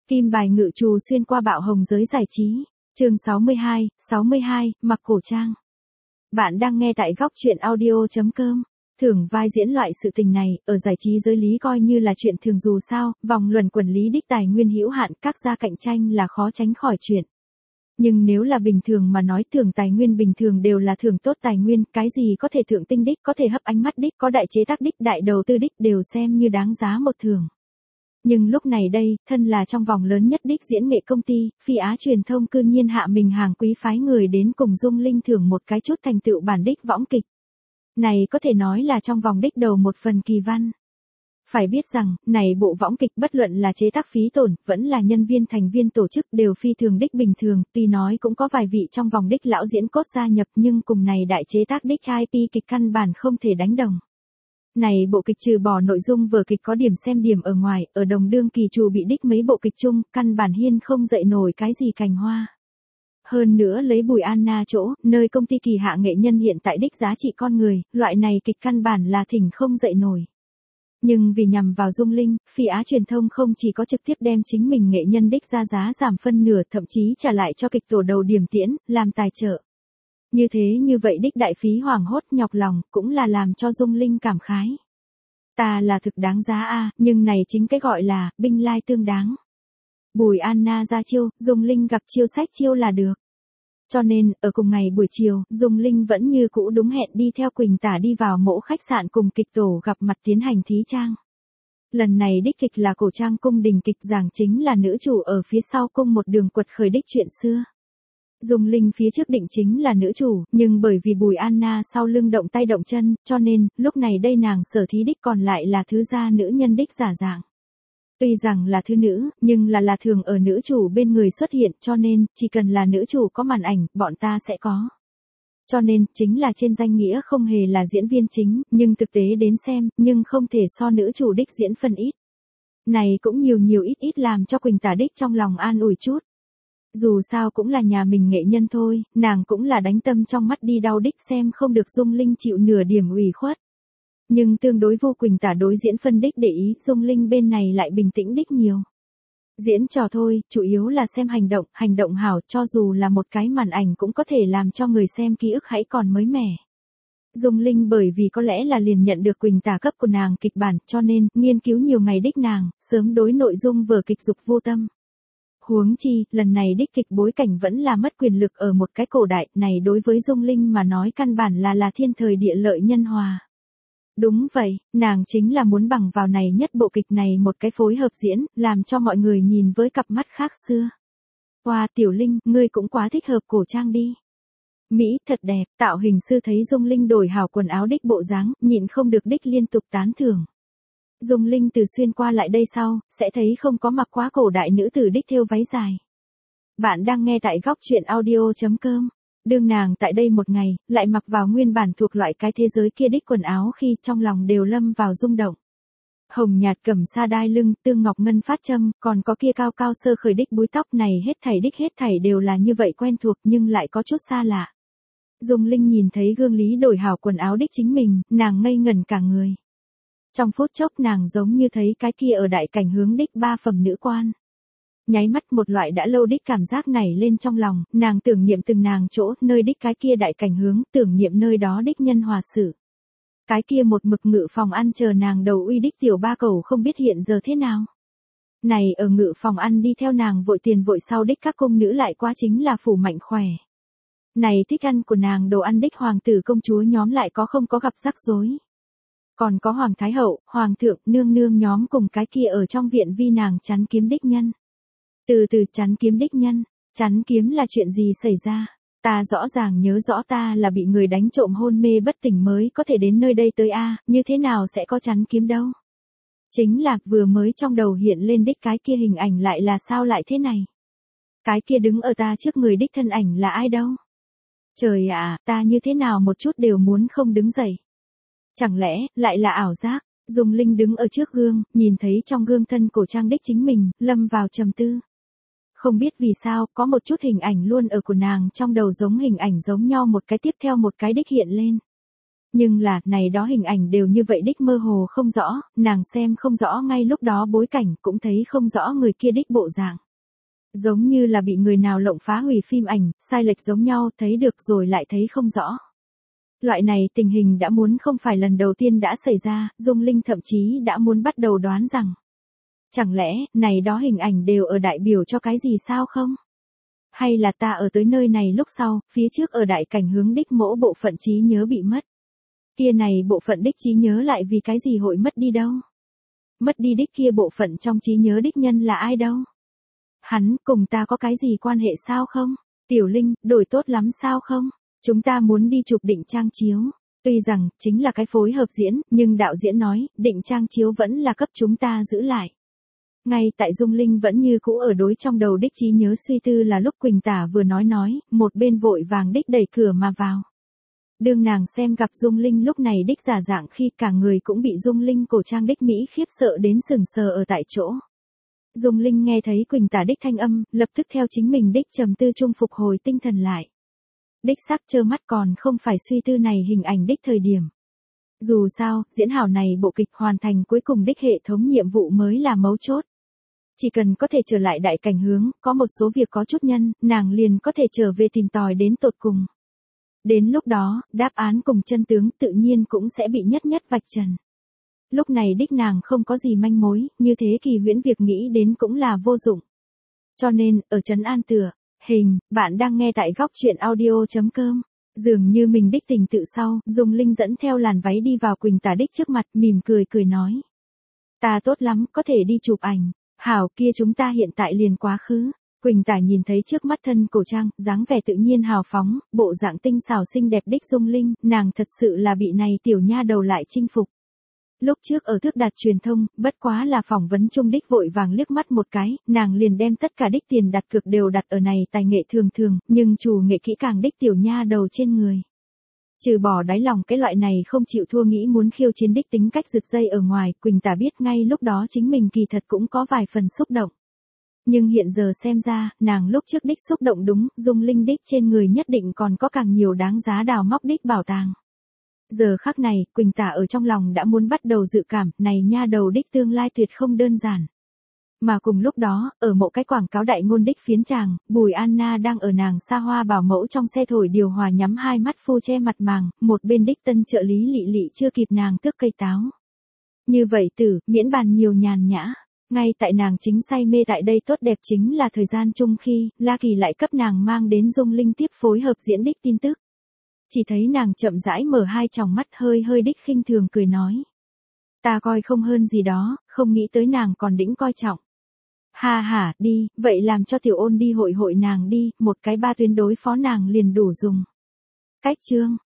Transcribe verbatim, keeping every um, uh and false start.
Kim bài ngự trù xuyên qua bạo hồng giới giải trí. Chương sáu mươi hai, sáu mươi hai, mặc cổ trang. Bạn đang nghe tại góc truyện audio chấm com. Thưởng vai diễn loại sự tình này, ở giải trí giới lý coi như là chuyện thường dù sao, vòng luẩn quẩn lý đích tài nguyên hữu hạn, các gia cạnh tranh là khó tránh khỏi chuyện. Nhưng nếu là bình thường mà nói thưởng tài nguyên bình thường đều là thưởng tốt tài nguyên, cái gì có thể thượng tinh đích, có thể hấp ánh mắt đích, có đại chế tác đích, đại đầu tư đích đều xem như đáng giá một thưởng. Nhưng lúc này đây, thân là trong vòng lớn nhất đích diễn nghệ công ty, Phi Á truyền thông cư nhiên hạ mình hàng quý phái người đến cùng Dung Linh thưởng một cái chút thành tựu bản đích võng kịch. Này có thể nói là trong vòng đích đầu một phần kỳ văn. Phải biết rằng, này bộ võng kịch bất luận là chế tác phí tổn, vẫn là nhân viên thành viên tổ chức đều phi thường đích bình thường, tuy nói cũng có vài vị trong vòng đích lão diễn cốt gia nhập nhưng cùng này đại chế tác đích i pê kịch căn bản không thể đánh đồng. Này bộ kịch trừ bỏ nội dung vở kịch có điểm xem điểm ở ngoài, ở đồng đương kỳ trù bị đích mấy bộ kịch chung, căn bản hiên không dậy nổi cái gì cành hoa. Hơn nữa lấy Bùi Anna chỗ, nơi công ty kỳ hạ nghệ nhân hiện tại đích giá trị con người, loại này kịch căn bản là thỉnh không dậy nổi. Nhưng vì nhằm vào Dung Linh, Phi Á truyền thông không chỉ có trực tiếp đem chính mình nghệ nhân đích ra giá giảm phân nửa, thậm chí trả lại cho kịch tổ đầu điểm tiễn, làm tài trợ. Như thế như vậy đích đại phí hoảng hốt nhọc lòng, cũng là làm cho Dung Linh cảm khái. Ta là thực đáng giá a, nhưng này chính cái gọi là, binh lai tương đáng. Bùi Anna ra chiêu, Dung Linh gặp chiêu sách chiêu là được. Cho nên, ở cùng ngày buổi chiều, Dung Linh vẫn như cũ đúng hẹn đi theo Quỳnh Tả đi vào mỗ khách sạn cùng kịch tổ gặp mặt tiến hành thí trang. Lần này đích kịch là cổ trang cung đình kịch, giảng chính là nữ chủ ở phía sau cung một đường quật khởi đích chuyện xưa. Dung Linh phía trước định chính là nữ chủ, nhưng bởi vì Bùi Anna sau lưng động tay động chân, cho nên, lúc này đây nàng sở thí đích còn lại là thứ gia nữ nhân đích giả dạng. Tuy rằng là thứ nữ, nhưng là là thường ở nữ chủ bên người xuất hiện, cho nên, chỉ cần là nữ chủ có màn ảnh, bọn ta sẽ có. Cho nên, chính là trên danh nghĩa không hề là diễn viên chính, nhưng thực tế đến xem, nhưng không thể so nữ chủ đích diễn phần ít. Này cũng nhiều nhiều ít ít làm cho Quỳnh Tả đích trong lòng an ủi chút. Dù sao cũng là nhà mình nghệ nhân thôi, nàng cũng là đánh tâm trong mắt đi đau đích xem không được Dung Linh chịu nửa điểm ủy khuất. Nhưng tương đối vô Quỳnh Tả đối diễn phân đích để ý, Dung Linh bên này lại bình tĩnh đích nhiều. Diễn trò thôi, chủ yếu là xem hành động, hành động hảo, cho dù là một cái màn ảnh cũng có thể làm cho người xem ký ức hãy còn mới mẻ. Dung Linh bởi vì có lẽ là liền nhận được Quỳnh Tả cấp của nàng kịch bản, cho nên, nghiên cứu nhiều ngày đích nàng, sớm đối nội dung vở kịch dục vô tâm. Huống chi, lần này đích kịch bối cảnh vẫn là mất quyền lực ở một cái cổ đại, này đối với Dung Linh mà nói căn bản là là thiên thời địa lợi nhân hòa. Đúng vậy, nàng chính là muốn bằng vào này nhất bộ kịch này một cái phối hợp diễn, làm cho mọi người nhìn với cặp mắt khác xưa. Wow, Tiểu Linh, ngươi cũng quá thích hợp cổ trang đi. Mỹ, thật đẹp, tạo hình sư thấy Dung Linh đổi hảo quần áo đích bộ dáng, nhịn không được đích liên tục tán thưởng. Dung Linh từ xuyên qua lại đây sau, sẽ thấy không có mặc quá cổ đại nữ tử đích thêu váy dài. Bạn đang nghe tại góc truyện audio chấm com. Đương nàng tại đây một ngày, lại mặc vào nguyên bản thuộc loại cái thế giới kia đích quần áo khi trong lòng đều lâm vào rung động. Hồng nhạt cẩm sa đai lưng, tương ngọc ngân phát châm, còn có kia cao cao sơ khởi đích búi tóc này hết thảy đích hết thảy đều là như vậy quen thuộc nhưng lại có chút xa lạ. Dung Linh nhìn thấy gương lý đổi hảo quần áo đích chính mình, nàng ngây ngẩn cả người. Trong phút chốc nàng giống như thấy cái kia ở đại cảnh hướng đích ba phẩm nữ quan. Nháy mắt một loại đã lâu đích cảm giác này lên trong lòng, nàng tưởng niệm từng nàng chỗ, nơi đích cái kia đại cảnh hướng, tưởng niệm nơi đó đích nhân hòa sự. Cái kia một mực ngự phòng ăn chờ nàng đầu uy đích tiểu ba cầu không biết hiện giờ thế nào. Này ở ngự phòng ăn đi theo nàng vội tiền vội sau đích các cung nữ lại quá chính là phủ mạnh khỏe. Này thích ăn của nàng đồ ăn đích hoàng tử công chúa nhóm lại có không có gặp rắc rối. Còn có hoàng thái hậu, hoàng thượng, nương nương nhóm cùng cái kia ở trong viện vi nàng chắn kiếm đích nhân. Từ từ chắn kiếm đích nhân, chắn kiếm là chuyện gì xảy ra? Ta rõ ràng nhớ rõ ta là bị người đánh trộm hôn mê bất tỉnh mới có thể đến nơi đây tới a, như thế nào sẽ có chắn kiếm đâu? Chính là vừa mới trong đầu hiện lên đích cái kia hình ảnh lại là sao lại thế này? Cái kia đứng ở ta trước người đích thân ảnh là ai đâu? Trời ạ, ta như thế nào một chút đều muốn không đứng dậy. Chẳng lẽ, lại là ảo giác? Dung Linh đứng ở trước gương, nhìn thấy trong gương thân cổ trang đích chính mình, lâm vào trầm tư. Không biết vì sao, có một chút hình ảnh luôn ở của nàng trong đầu giống hình ảnh giống nhau một cái tiếp theo một cái đích hiện lên. Nhưng là, này đó hình ảnh đều như vậy đích mơ hồ không rõ, nàng xem không rõ ngay lúc đó bối cảnh, cũng thấy không rõ người kia đích bộ dạng. Giống như là bị người nào lộng phá hủy phim ảnh, sai lệch giống nhau, thấy được rồi lại thấy không rõ. Loại này tình hình đã muốn không phải lần đầu tiên đã xảy ra, Dung Linh thậm chí đã muốn bắt đầu đoán rằng. Chẳng lẽ, này đó hình ảnh đều ở đại biểu cho cái gì sao không? Hay là ta ở tới nơi này lúc sau, phía trước ở đại cảnh hướng đích mỗ bộ phận trí nhớ bị mất. Kia này bộ phận đích trí nhớ lại vì cái gì hội mất đi đâu? Mất đi đích kia bộ phận trong trí nhớ đích nhân là ai đâu? Hắn, cùng ta có cái gì quan hệ sao không? Tiểu Linh, đổi tốt lắm sao không? Chúng ta muốn đi chụp định trang chiếu. Tuy rằng, chính là cái phối hợp diễn, nhưng đạo diễn nói, định trang chiếu vẫn là cấp chúng ta giữ lại. Ngay tại Dung Linh vẫn như cũ ở đối trong đầu đích trí nhớ suy tư là lúc Quỳnh Tả vừa nói nói, một bên vội vàng đích đẩy cửa mà vào. Đương nàng xem gặp Dung Linh lúc này đích giả dạng khi cả người cũng bị Dung Linh cổ trang đích Mỹ khiếp sợ đến sừng sờ ở tại chỗ. Dung Linh nghe thấy Quỳnh Tả đích thanh âm, lập tức theo chính mình đích trầm tư trung phục hồi tinh thần lại. Đích xác trơ mắt còn không phải suy tư này hình ảnh đích thời điểm. Dù sao, diễn hảo này bộ kịch hoàn thành cuối cùng đích hệ thống nhiệm vụ mới là mấu chốt. Chỉ cần có thể trở lại đại cảnh hướng, có một số việc có chút nhân, nàng liền có thể trở về tìm tòi đến tột cùng. Đến lúc đó, đáp án cùng chân tướng tự nhiên cũng sẽ bị nhất nhất vạch trần. Lúc này đích nàng không có gì manh mối, như thế kỳ huyễn việc nghĩ đến cũng là vô dụng. Cho nên, ở trấn an tựa, hình, bạn đang nghe tại góc truyện audio chấm com. Dường như mình đích tình tự sau, Dung Linh dẫn theo làn váy đi vào Quỳnh Tả đích trước mặt, mỉm cười cười nói. Ta tốt lắm, có thể đi chụp ảnh. Hảo kia chúng ta hiện tại liền quá khứ. Quỳnh Tả nhìn thấy trước mắt thân cổ trang, dáng vẻ tự nhiên hào phóng, bộ dạng tinh xảo xinh đẹp đích Dung Linh, nàng thật sự là bị này tiểu nha đầu lại chinh phục. Lúc trước ở thước đạt truyền thông, bất quá là phỏng vấn trung đích vội vàng liếc mắt một cái, nàng liền đem tất cả đích tiền đặt cược đều đặt ở này tài nghệ thường thường, nhưng chủ nghệ kỹ càng đích tiểu nha đầu trên người. Trừ bỏ đáy lòng cái loại này không chịu thua nghĩ muốn khiêu chiến đích tính cách rực dây ở ngoài, Quỳnh Tả biết ngay lúc đó chính mình kỳ thật cũng có vài phần xúc động. Nhưng hiện giờ xem ra, nàng lúc trước đích xúc động đúng, Dung Linh đích trên người nhất định còn có càng nhiều đáng giá đào móc đích bảo tàng. Giờ khắc này, Quỳnh Tả ở trong lòng đã muốn bắt đầu dự cảm, này nha đầu đích tương lai tuyệt không đơn giản. Mà cùng lúc đó, ở một cái quảng cáo đại ngôn đích phiến tràng, Bùi Anna đang ở nàng xa hoa bảo mẫu trong xe thổi điều hòa nhắm hai mắt phu che mặt màng, một bên đích tân trợ lý Lị Lị chưa kịp nàng tước cây táo. Như vậy tử, miễn bàn nhiều nhàn nhã. Ngay tại nàng chính say mê tại đây tốt đẹp chính là thời gian chung khi, La Kỳ lại cấp nàng mang đến Dung Linh tiếp phối hợp diễn đích tin tức. Chỉ thấy nàng chậm rãi mở hai tròng mắt hơi hơi đích khinh thường cười nói. Ta coi không hơn gì đó, không nghĩ tới nàng còn đĩnh coi trọng. Ha ha, đi, vậy làm cho Tiểu Ôn đi hội hội nàng đi, một cái ba tuyến đối phó nàng liền đủ dùng. Cách chương.